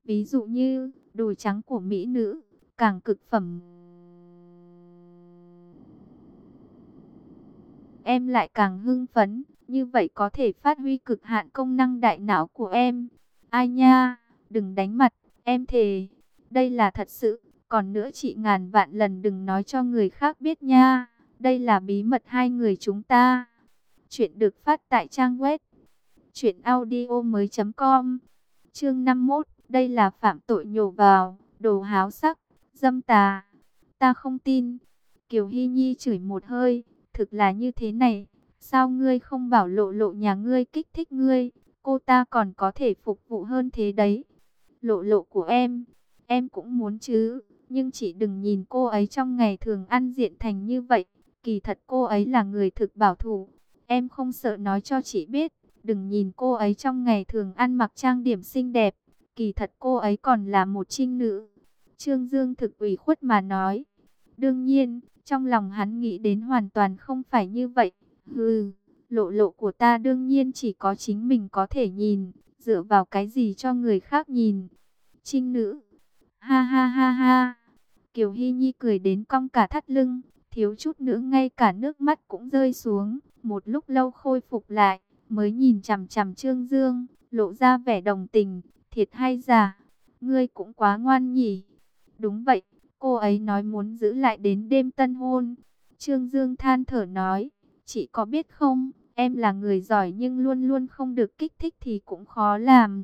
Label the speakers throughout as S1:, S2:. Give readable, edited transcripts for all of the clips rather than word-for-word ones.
S1: Ví dụ như đùi trắng của mỹ nữ, càng cực phẩm. Em lại càng hưng phấn, như vậy có thể phát huy cực hạn công năng đại não của em. Ai nha, đừng đánh mặt, em thề, đây là thật sự. Còn nữa chị ngàn vạn lần đừng nói cho người khác biết nha, đây là bí mật hai người chúng ta. Chuyện được phát tại trang web truyệnaudiomoi.com. Chương 51, đây là phạm tội nhổ vào, đồ háo sắc, dâm tà. Ta không tin. Kiều Hy Nhi chửi một hơi, thực là như thế này, sao ngươi không bảo Lộ Lộ nhà ngươi kích thích ngươi, cô ta còn có thể phục vụ hơn thế đấy. Lộ Lộ của em cũng muốn chứ, nhưng chỉ đừng nhìn cô ấy trong ngày thường ăn diện thành như vậy, kỳ thật cô ấy là người thực bảo thủ. Em không sợ nói cho chị biết, đừng nhìn cô ấy trong ngày thường ăn mặc trang điểm xinh đẹp, kỳ thật cô ấy còn là một trinh nữ. Trương Dương thực ủy khuất mà nói. Đương nhiên, trong lòng hắn nghĩ đến hoàn toàn không phải như vậy. Hừ, Lộ Lộ của ta đương nhiên chỉ có chính mình có thể nhìn, dựa vào cái gì cho người khác nhìn. Trinh nữ. Ha ha ha ha. Kiều Hy Nhi cười đến cong cả thắt lưng, thiếu chút nữa ngay cả nước mắt cũng rơi xuống. Một lúc lâu khôi phục lại, mới nhìn chằm chằm Trương Dương, lộ ra vẻ đồng tình. Thiệt hay giả, ngươi cũng quá ngoan nhỉ. Đúng vậy, cô ấy nói muốn giữ lại đến đêm tân hôn. Trương Dương than thở nói, chị có biết không, em là người giỏi nhưng luôn luôn không được kích thích thì cũng khó làm.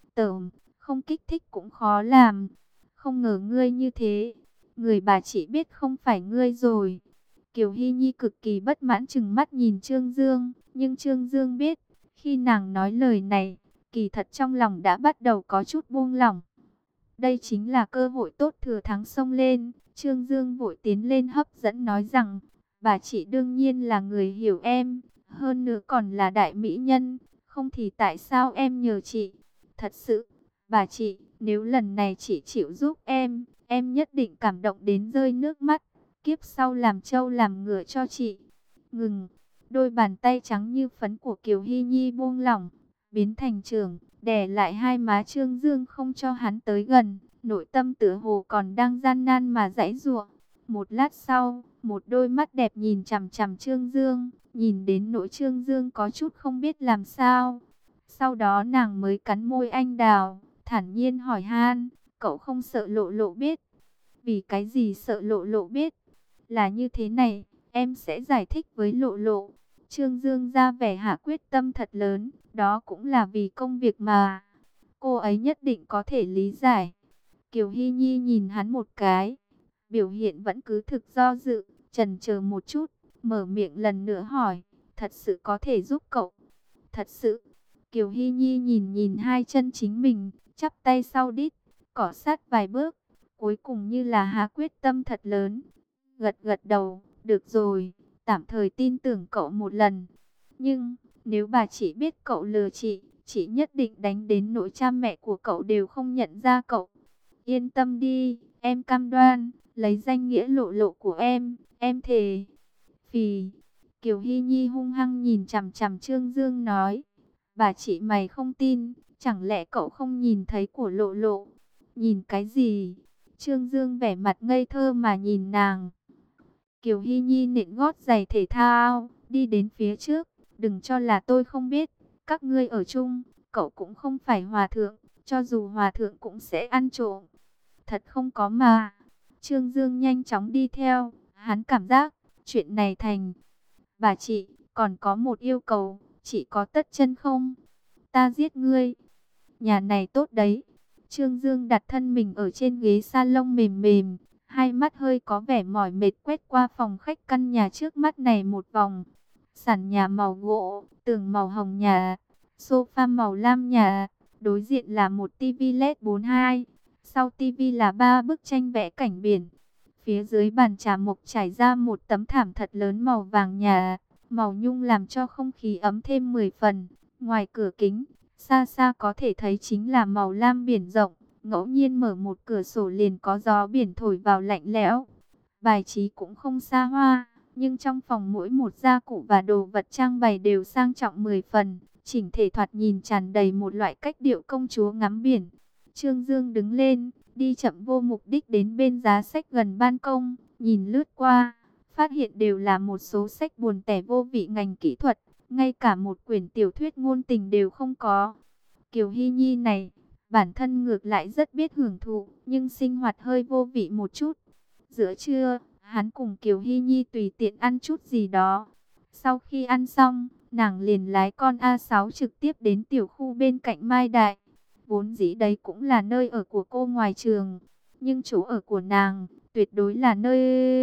S1: Không kích thích cũng khó làm. Không ngờ ngươi như thế. Người bà chỉ biết không phải ngươi rồi. Kiều Hy Nhi cực kỳ bất mãn chừng mắt nhìn Trương Dương. Nhưng Trương Dương biết, khi nàng nói lời này, kỳ thật trong lòng đã bắt đầu có chút buông lỏng. Đây chính là cơ hội tốt thừa thắng xông lên. Trương Dương vội tiến lên hấp dẫn nói rằng, bà chị đương nhiên là người hiểu em, hơn nữa còn là đại mỹ nhân, không thì tại sao em nhờ chị? Thật sự, bà chị, nếu lần này chị chịu giúp em nhất định cảm động đến rơi nước mắt, kiếp sau làm trâu làm ngựa cho chị. Ngừng, đôi bàn tay trắng như phấn của Kiều Hy Nhi buông lỏng, biến thành trường, đè lại hai má Trương Dương không cho hắn tới gần, nội tâm tựa hồ còn đang gian nan mà giãy giụa. Một lát sau, một đôi mắt đẹp nhìn chằm chằm Trương Dương, nhìn đến nỗi Trương Dương có chút không biết làm sao. Sau đó nàng mới cắn môi anh đào, thản nhiên hỏi han, cậu không sợ Lộ Lộ biết? Vì cái gì sợ Lộ Lộ biết? Là như thế này, em sẽ giải thích với Lộ Lộ. Trương Dương ra vẻ hạ quyết tâm thật lớn, đó cũng là vì công việc mà. Cô ấy nhất định có thể lý giải. Kiều Hy Nhi nhìn hắn một cái, biểu hiện vẫn cứ thực do dự, chần chờ một chút, mở miệng lần nữa hỏi, thật sự có thể giúp cậu? Thật sự. Kiều Hy Nhi nhìn nhìn hai chân chính mình, chắp tay sau đít, cỏ sát vài bước, cuối cùng như là hạ quyết tâm thật lớn. Gật gật đầu, được rồi, tạm thời tin tưởng cậu một lần. Nhưng, nếu bà chỉ biết cậu lừa chị nhất định đánh đến nỗi cha mẹ của cậu đều không nhận ra cậu. Yên tâm đi, em cam đoan, lấy danh nghĩa Lộ Lộ của em thề. Phì, Kiều Hy Nhi hung hăng nhìn chằm chằm Trương Dương nói, bà chị mày không tin, chẳng lẽ cậu không nhìn thấy của Lộ Lộ? Nhìn cái gì? Trương Dương vẻ mặt ngây thơ mà nhìn nàng. Kiều Hy Nhi nện gót giày thể thao, đi đến phía trước, đừng cho là tôi không biết, các ngươi ở chung, cậu cũng không phải hòa thượng, cho dù hòa thượng cũng sẽ ăn trộm. Thật không có mà. Trương Dương nhanh chóng đi theo, hắn cảm giác, chuyện này thành. Bà chị, còn có một yêu cầu, chị có tất chân không? Ta giết ngươi. Nhà này tốt đấy. Trương Dương đặt thân mình ở trên ghế salon mềm mềm, hai mắt hơi có vẻ mỏi mệt quét qua phòng khách căn nhà trước mắt này một vòng. Sàn nhà màu gỗ, tường màu hồng nhà, sofa màu lam nhà, đối diện là một tivi LED 42, sau tivi là 3 bức tranh vẽ cảnh biển. Phía dưới bàn trà mộc trải ra một tấm thảm thật lớn màu vàng nhà, màu nhung làm cho không khí ấm thêm 10 phần. Ngoài cửa kính, xa xa có thể thấy chính là màu lam biển rộng, ngẫu nhiên mở một cửa sổ liền có gió biển thổi vào lạnh lẽo. Bài trí cũng không xa hoa, nhưng trong phòng mỗi một gia cụ và đồ vật trang bày đều sang trọng 10 phần, chỉnh thể thoạt nhìn tràn đầy một loại cách điệu công chúa ngắm biển. Trương Dương đứng lên, đi chậm vô mục đích đến bên giá sách gần ban công, nhìn lướt qua, phát hiện đều là một số sách buồn tẻ vô vị ngành kỹ thuật, ngay cả một quyển tiểu thuyết ngôn tình đều không có. Kiều Hy Nhi này, bản thân ngược lại rất biết hưởng thụ, nhưng sinh hoạt hơi vô vị một chút. Giữa trưa, hắn cùng Kiều Hy Nhi tùy tiện ăn chút gì đó. Sau khi ăn xong, nàng liền lái con A6 trực tiếp đến tiểu khu bên cạnh Mai Đại. Vốn dĩ đấy cũng là nơi ở của cô ngoài trường, nhưng chỗ ở của nàng tuyệt đối là nơi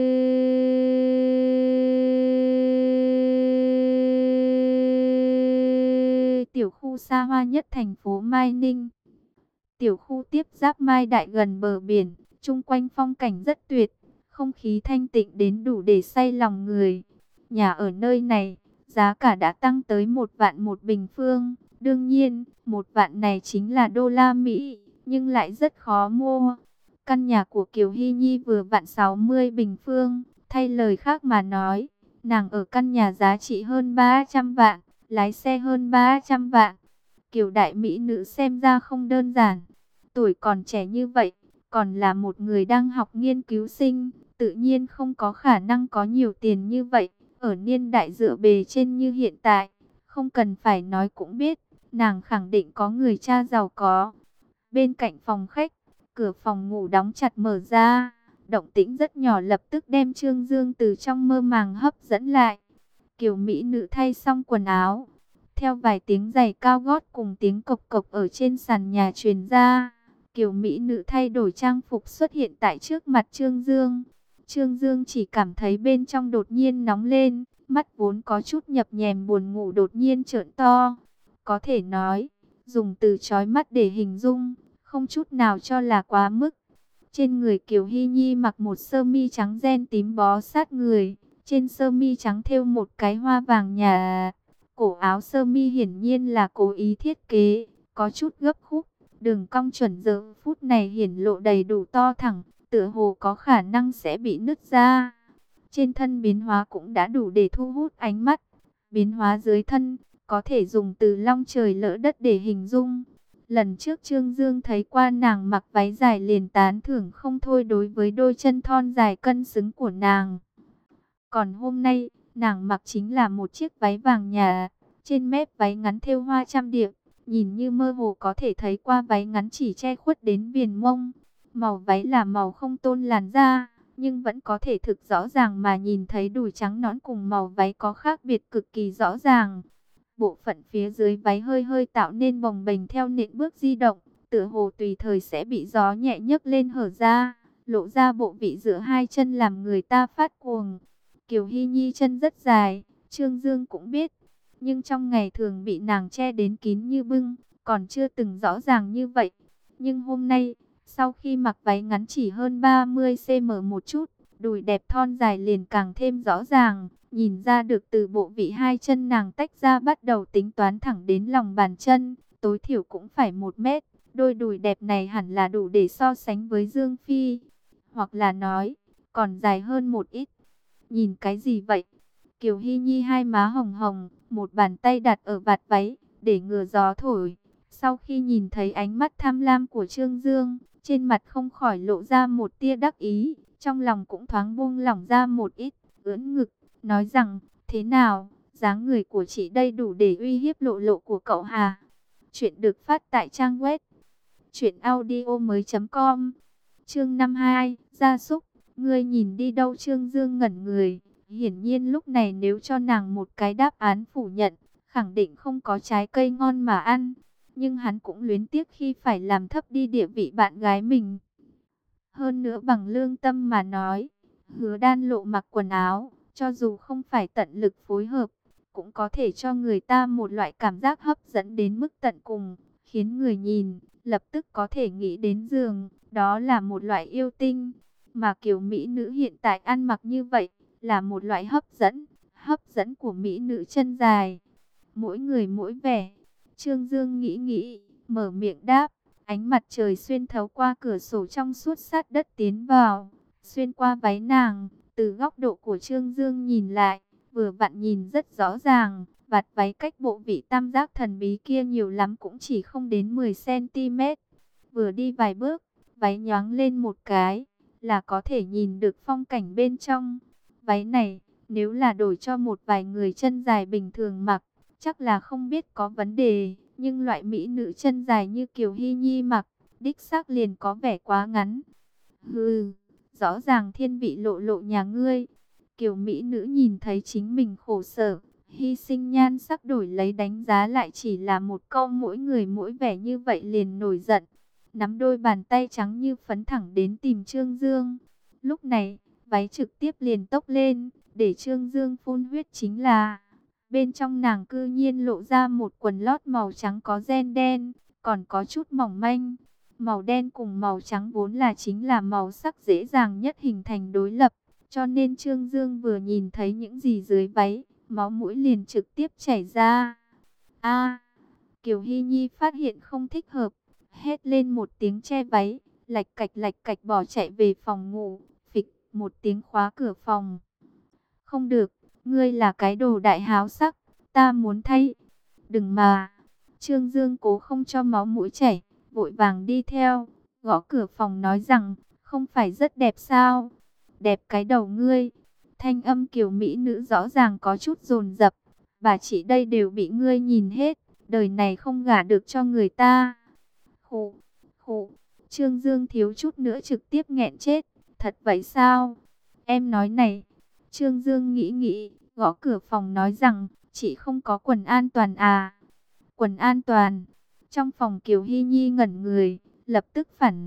S1: tiểu khu xa hoa nhất thành phố Mai Ninh. Tiểu khu tiếp giáp Mai Đại gần bờ biển, chung quanh phong cảnh rất tuyệt, không khí thanh tịnh đến đủ để say lòng người. Nhà ở nơi này, giá cả đã tăng tới 1 vạn một bình phương. Đương nhiên, 1 vạn này chính là đô la Mỹ, nhưng lại rất khó mua. Căn nhà của Kiều Hy Nhi vừa vặn 60 bình phương. Thay lời khác mà nói, nàng ở căn nhà giá trị hơn 300 vạn, lái xe hơn 300 vạn. Kiều đại mỹ nữ xem ra không đơn giản. Tuổi còn trẻ như vậy, còn là một người đang học nghiên cứu sinh, tự nhiên không có khả năng có nhiều tiền như vậy. Ở niên đại dựa bề trên như hiện tại, không cần phải nói cũng biết, nàng khẳng định có người cha giàu có. Bên cạnh phòng khách, cửa phòng ngủ đóng chặt mở ra, động tĩnh rất nhỏ lập tức đem Trương Dương từ trong mơ màng hấp dẫn lại. Kiều mỹ nữ thay xong quần áo, theo vài tiếng giày cao gót cùng tiếng cộc cộc ở trên sàn nhà truyền ra, Kiều mỹ nữ thay đổi trang phục xuất hiện tại trước mặt Trương Dương. Trương Dương chỉ cảm thấy bên trong đột nhiên nóng lên, mắt vốn có chút nhập nhèm buồn ngủ đột nhiên trợn to. Có thể nói, dùng từ chói mắt để hình dung, không chút nào cho là quá mức. Trên người Kiều Hy Nhi mặc một sơ mi trắng ren tím bó sát người, trên sơ mi trắng thêu một cái hoa vàng nhà. Cổ áo sơ mi hiển nhiên là cố ý thiết kế, có chút gấp khúc, đường cong chuẩn giờ phút này hiển lộ đầy đủ to thẳng, tựa hồ có khả năng sẽ bị nứt ra. Trên thân biến hóa cũng đã đủ để thu hút ánh mắt. Biến hóa dưới thân, có thể dùng từ long trời lỡ đất để hình dung. Lần trước Trương Dương thấy qua nàng mặc váy dài liền tán thưởng không thôi đối với đôi chân thon dài cân xứng của nàng. Còn hôm nay, nàng mặc chính là một chiếc váy vàng nhà, trên mép váy ngắn thêu hoa trăm điệp, nhìn như mơ hồ có thể thấy qua váy ngắn chỉ che khuất đến viền mông. Màu váy là màu không tôn làn da, nhưng vẫn có thể thực rõ ràng mà nhìn thấy đùi trắng nõn cùng màu váy có khác biệt cực kỳ rõ ràng. Bộ phận phía dưới váy hơi hơi tạo nên bồng bềnh theo nện bước di động, tựa hồ tùy thời sẽ bị gió nhẹ nhấc lên hở ra, lộ ra bộ vị giữa hai chân làm người ta phát cuồng. Kiều Hy Nhi chân rất dài, Trương Dương cũng biết, nhưng trong ngày thường bị nàng che đến kín như bưng, còn chưa từng rõ ràng như vậy. Nhưng hôm nay, sau khi mặc váy ngắn chỉ hơn 30 cm một chút, đùi đẹp thon dài liền càng thêm rõ ràng, nhìn ra được từ bộ vị hai chân nàng tách ra bắt đầu tính toán thẳng đến lòng bàn chân, tối thiểu cũng phải 1 mét. Đôi đùi đẹp này hẳn là đủ để so sánh với Dương Phi, hoặc là nói, còn dài hơn một ít. Nhìn cái gì vậy? Kiều Hy Nhi hai má hồng hồng, một bàn tay đặt ở vạt váy, để ngừa gió thổi. Sau khi nhìn thấy ánh mắt tham lam của Trương Dương, trên mặt không khỏi lộ ra một tia đắc ý, trong lòng cũng thoáng buông lỏng ra một ít, ưỡn ngực, nói rằng, thế nào, dáng người của chị đây đủ để uy hiếp lộ lộ của cậu hà? Chuyện được phát tại trang web truyệnaudiomoi.com. Chương 52, gia súc, ngươi nhìn đi đâu? Trương Dương ngẩn người, hiển nhiên lúc này nếu cho nàng một cái đáp án phủ nhận, khẳng định không có trái cây ngon mà ăn. Nhưng hắn cũng luyến tiếc khi phải làm thấp đi địa vị bạn gái mình. Hơn nữa bằng lương tâm mà nói, Hứa Đan Lộ mặc quần áo, cho dù không phải tận lực phối hợp, cũng có thể cho người ta một loại cảm giác hấp dẫn đến mức tận cùng, khiến người nhìn, lập tức có thể nghĩ đến giường, đó là một loại yêu tinh. Mà kiểu mỹ nữ hiện tại ăn mặc như vậy, là một loại hấp dẫn của mỹ nữ chân dài. Mỗi người mỗi vẻ. Trương Dương nghĩ, mở miệng đáp, ánh mặt trời xuyên thấu qua cửa sổ trong suốt sát đất tiến vào, xuyên qua váy nàng, từ góc độ của Trương Dương nhìn lại, vừa vặn nhìn rất rõ ràng, vạt váy cách bộ vị tam giác thần bí kia nhiều lắm cũng chỉ không đến 10 cm. Vừa đi vài bước, váy nhoáng lên một cái, là có thể nhìn được phong cảnh bên trong. Váy này, nếu là đổi cho một vài người chân dài bình thường mặc, chắc là không biết có vấn đề. Nhưng loại mỹ nữ chân dài như Kiều Hy Nhi mặc, đích xác liền có vẻ quá ngắn. Hừ, rõ ràng thiên vị lộ lộ nhà ngươi. Kiều mỹ nữ nhìn thấy chính mình khổ sở, hy sinh nhan sắc đổi lấy đánh giá lại chỉ là một câu mỗi người mỗi vẻ như vậy liền nổi giận. Nắm đôi bàn tay trắng như phấn thẳng đến tìm Trương Dương. Lúc này, váy trực tiếp liền tốc lên, để Trương Dương phun huyết chính là. Bên trong nàng cư nhiên lộ ra một quần lót màu trắng có ren đen, còn có chút mỏng manh. Màu đen cùng màu trắng vốn là chính là màu sắc dễ dàng nhất hình thành đối lập. Cho nên Trương Dương vừa nhìn thấy những gì dưới váy, máu mũi liền trực tiếp chảy ra. A, Kiều Hy Nhi phát hiện không thích hợp, hét lên một tiếng che váy, lạch cạch bỏ chạy về phòng ngủ, phịch một tiếng khóa cửa phòng. Không được, ngươi là cái đồ đại háo sắc, ta muốn thay. Đừng mà. Trương Dương cố không cho máu mũi chảy, vội vàng đi theo, gõ cửa phòng nói rằng, không phải rất đẹp sao? Đẹp cái đầu ngươi. Thanh âm Kiều mỹ nữ rõ ràng có chút dồn dập. Bà chị đây đều bị ngươi nhìn hết, đời này không gả được cho người ta. Khụ, khụ. Trương Dương thiếu chút nữa trực tiếp nghẹn chết. Thật vậy sao? Em nói này. Trương Dương nghĩ, gõ cửa phòng nói rằng, chị không có quần an toàn à? Quần an toàn. Trong phòng Kiều Hy Nhi ngẩn người, lập tức phản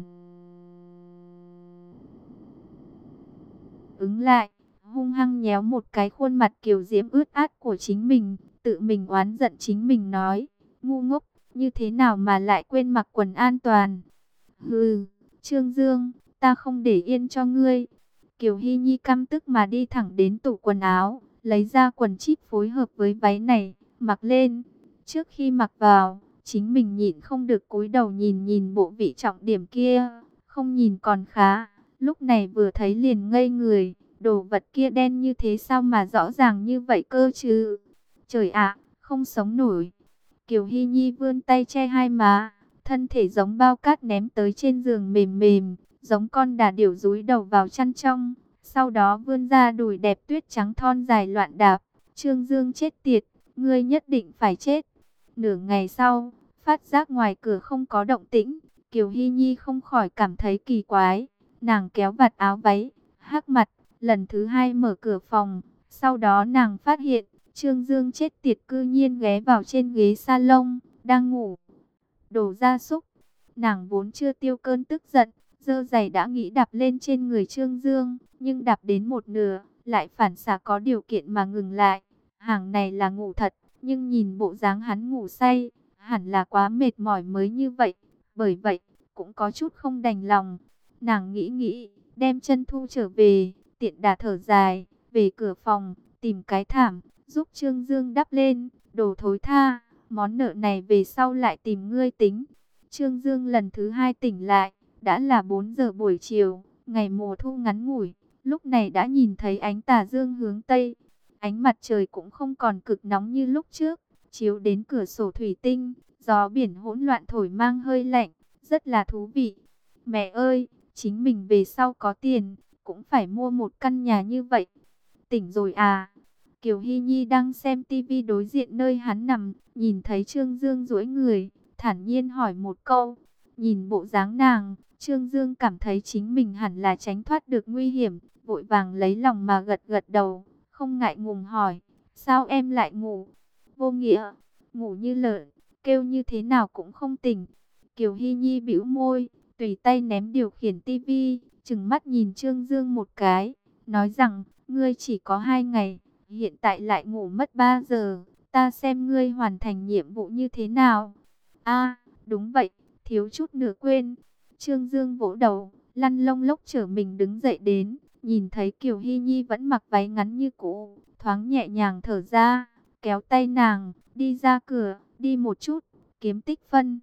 S1: ứng lại, hung hăng nhéo một cái khuôn mặt kiều diễm ướt át của chính mình, tự mình oán giận chính mình nói, ngu ngốc, như thế nào mà lại quên mặc quần an toàn. Hừ, Trương Dương, ta không để yên cho ngươi. Kiều Hy Nhi căm tức mà đi thẳng đến tủ quần áo, lấy ra quần chip phối hợp với váy này, mặc lên. Trước khi mặc vào, chính mình nhịn không được cúi đầu nhìn bộ vị trọng điểm kia, không nhìn còn khá. Lúc này vừa thấy liền ngây người, đồ vật kia đen như thế sao mà rõ ràng như vậy cơ chứ? Trời ạ, không sống nổi. Kiều Hy Nhi vươn tay che hai má, thân thể giống bao cát ném tới trên giường mềm mềm, giống con đà điểu dúi đầu vào chăn trong. Sau đó vươn ra đùi đẹp tuyết trắng thon dài loạn đạp. Trương Dương chết tiệt, ngươi nhất định phải chết. Nửa ngày sau, phát giác ngoài cửa không có động tĩnh, Kiều Hy Nhi không khỏi cảm thấy kỳ quái. Nàng kéo vạt áo váy, hắc mặt, lần thứ hai mở cửa phòng. Sau đó nàng phát hiện, Trương Dương chết tiệt cư nhiên ghé vào trên ghế salon, đang ngủ. Đồ gia súc, nàng vốn chưa tiêu cơn tức giận, giơ giày đã nghĩ đạp lên trên người Trương Dương, nhưng đạp đến một nửa, lại phản xạ có điều kiện mà ngừng lại. Hàng này là ngủ thật, nhưng nhìn bộ dáng hắn ngủ say, hẳn là quá mệt mỏi mới như vậy. Bởi vậy, cũng có chút không đành lòng. Nàng nghĩ, đem chân thu trở về, tiện đà thở dài, về cửa phòng, tìm cái thảm, giúp Trương Dương đắp lên, đồ thối tha, món nợ này về sau lại tìm ngươi tính. Trương Dương lần thứ hai tỉnh lại, đã là 4 giờ buổi chiều, ngày mùa thu ngắn ngủi, lúc này đã nhìn thấy ánh tà dương hướng Tây. Ánh mặt trời cũng không còn cực nóng như lúc trước, chiếu đến cửa sổ thủy tinh, gió biển hỗn loạn thổi mang hơi lạnh, rất là thú vị. Mẹ ơi, chính mình về sau có tiền, cũng phải mua một căn nhà như vậy. Tỉnh rồi à? Kiều Hy Nhi đang xem tivi đối diện nơi hắn nằm, nhìn thấy Trương Dương duỗi người, thản nhiên hỏi một câu. Nhìn bộ dáng nàng, Trương Dương cảm thấy chính mình hẳn là tránh thoát được nguy hiểm, vội vàng lấy lòng mà gật gật đầu, không ngại ngùng hỏi, sao em lại ngủ? Vô nghĩa, ngủ như lợn, kêu như thế nào cũng không tỉnh. Kiều Hy Nhi bĩu môi, tùy tay ném điều khiển tivi, trừng mắt nhìn Trương Dương một cái, nói rằng, ngươi chỉ có 2 ngày, hiện tại lại ngủ mất 3 giờ, ta xem ngươi hoàn thành nhiệm vụ như thế nào. A, đúng vậy, thiếu chút nữa quên. Trương Dương vỗ đầu, lăn lông lốc trở mình đứng dậy đến, nhìn thấy Kiều Hy Nhi vẫn mặc váy ngắn như cũ, thoáng nhẹ nhàng thở ra, kéo tay nàng, đi ra cửa, đi một chút, kiếm tích phân.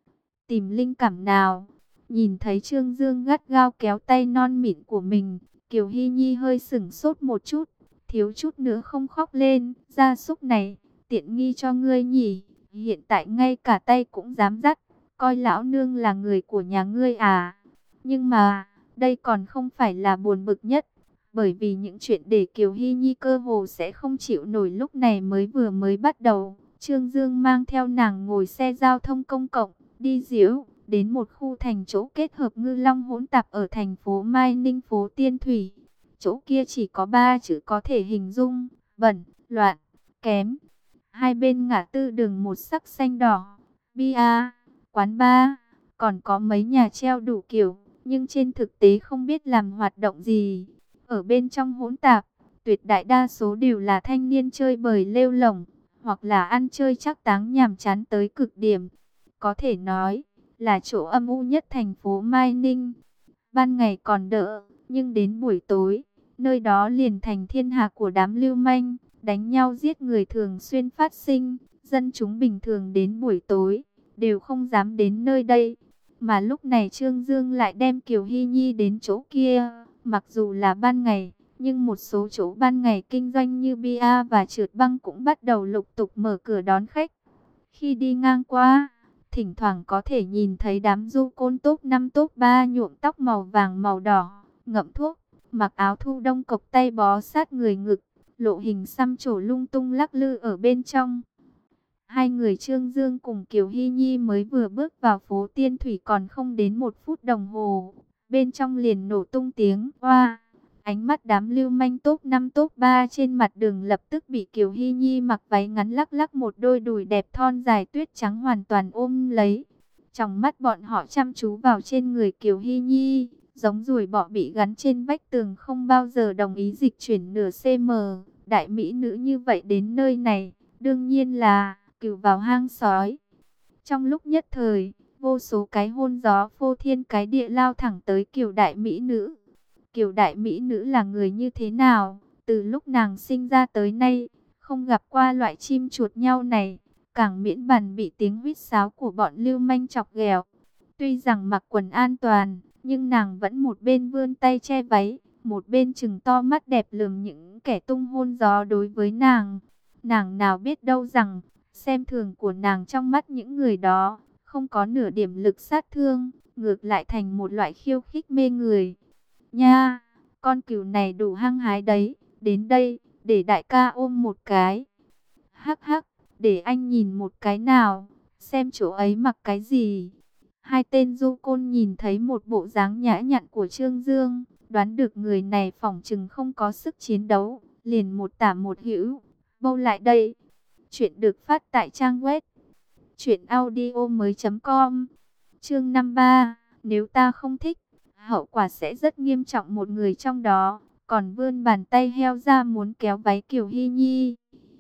S1: Tìm linh cảm nào? Nhìn thấy Trương Dương gắt gao kéo tay non mịn của mình, Kiều Hy Nhi hơi sửng sốt một chút, thiếu chút nữa không khóc lên. Gia súc này, tiện nghi cho ngươi nhỉ, hiện tại ngay cả tay cũng dám dắt, coi lão nương là người của nhà ngươi à? Nhưng mà, đây còn không phải là buồn bực nhất, bởi vì những chuyện để Kiều Hy Nhi cơ hồ sẽ không chịu nổi lúc này mới bắt đầu. Trương Dương mang theo nàng ngồi xe giao thông công cộng, đi diễu, đến một khu thành chỗ kết hợp ngư long hỗn tạp ở thành phố Mai Ninh phố Tiên Thủy. Chỗ kia chỉ có 3 chữ có thể hình dung: bẩn, loạn, kém. Hai bên ngã tư đường một sắc xanh đỏ, bia, quán bar, còn có mấy nhà treo đủ kiểu, nhưng trên thực tế không biết làm hoạt động gì. Ở bên trong hỗn tạp, tuyệt đại đa số đều là thanh niên chơi bời lêu lổng, hoặc là ăn chơi trác táng nhàm chán tới cực điểm. Có thể nói là chỗ âm u nhất thành phố Mai Ninh. Ban ngày còn đỡ, nhưng đến buổi tối, nơi đó liền thành thiên hạ của đám lưu manh, đánh nhau giết người thường xuyên phát sinh. Dân chúng bình thường đến buổi tối đều không dám đến nơi đây. Mà lúc này Trương Dương lại đem Kiều Hy Nhi đến chỗ kia. Mặc dù là ban ngày, nhưng một số chỗ ban ngày kinh doanh như bia và trượt băng cũng bắt đầu lục tục mở cửa đón khách. Khi đi ngang qua, thỉnh thoảng có thể nhìn thấy đám du côn top 5 top 3 nhuộm tóc màu vàng màu đỏ, ngậm thuốc, mặc áo thu đông cộc tay bó sát người ngực, lộ hình xăm trổ lung tung lắc lư ở bên trong. Hai người Trương Dương cùng Kiều Hy Nhi mới vừa bước vào phố Tiên Thủy còn không đến 1 phút đồng hồ, bên trong liền nổ tung tiếng oa. Ánh mắt đám lưu manh top 5 top 3 trên mặt đường lập tức bị Kiều Hy Nhi mặc váy ngắn lắc lắc một đôi đùi đẹp thon dài tuyết trắng hoàn toàn ôm lấy. Trong mắt bọn họ chăm chú vào trên người Kiều Hy Nhi, giống ruồi bọ bị gắn trên vách tường không bao giờ đồng ý dịch chuyển nửa cm. Đại mỹ nữ như vậy đến nơi này, đương nhiên là cừu vào hang sói. Trong lúc nhất thời, vô số cái hôn gió phô thiên cái địa lao thẳng tới Kiều đại mỹ nữ. Kiều đại mỹ nữ là người như thế nào? Từ lúc nàng sinh ra tới nay, không gặp qua loại chim chuột nhau này, càng miễn bàn bị tiếng huýt sáo của bọn lưu manh chọc ghẹo. Tuy rằng mặc quần an toàn, nhưng nàng vẫn một bên vươn tay che váy, một bên trừng to mắt đẹp lườm những kẻ tung hôn gió đối với nàng. Nàng nào biết đâu rằng, xem thường của nàng trong mắt những người đó, không có nửa điểm lực sát thương, ngược lại thành một loại khiêu khích mê người. Nha, con cừu này đủ hăng hái đấy, đến đây, để đại ca ôm một cái. Hắc hắc, để anh nhìn một cái nào, xem chỗ ấy mặc cái gì. Hai tên du côn nhìn thấy một bộ dáng nhã nhặn của Trương Dương, đoán được người này phỏng chừng không có sức chiến đấu, liền một tả một hữu, bâu lại đây. Chuyện được phát tại trang web truyệnaudiomoi.com. Chương 53, nếu ta không thích, hậu quả sẽ rất nghiêm trọng. Một người trong đó còn vươn bàn tay heo ra muốn kéo váy Kiều Hy Nhi.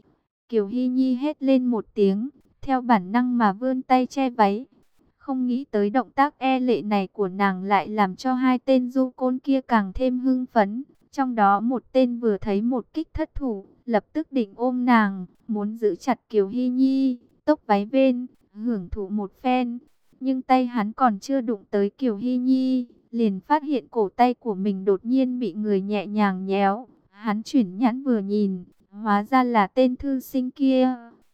S1: Kiều Hy Nhi hét lên một tiếng, theo bản năng mà vươn tay che váy. Không nghĩ tới động tác e lệ này của nàng lại làm cho hai tên du côn kia càng thêm hưng phấn. Trong đó một tên vừa thấy một kích thất thủ, lập tức định ôm nàng, muốn giữ chặt Kiều Hy Nhi, tốc váy bên, hưởng thụ một phen. Nhưng tay hắn còn chưa đụng tới Kiều Hy Nhi, liền phát hiện cổ tay của mình đột nhiên bị người nhẹ nhàng nhéo. Hắn chuyển nhãn vừa nhìn, hóa ra là tên thư sinh kia.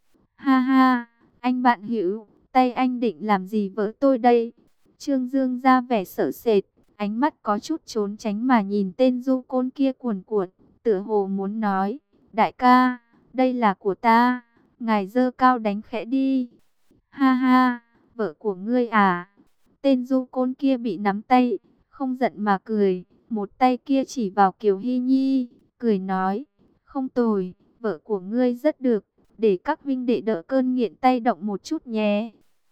S1: Ha ha, anh bạn hữu, tay anh định làm gì với tôi đây? Trương Dương ra vẻ sợ sệt, ánh mắt có chút trốn tránh mà nhìn tên du côn kia cuồn cuộn, tựa hồ muốn nói, đại ca, đây là của ta, ngài giơ cao đánh khẽ đi. Ha ha, vợ của ngươi à? Tên du côn kia bị nắm tay, không giận mà cười, một tay kia chỉ vào Kiều Hy Nhi, cười nói, không tồi, vợ của ngươi rất được, để các vinh đệ đỡ cơn nghiện tay động một chút nhé.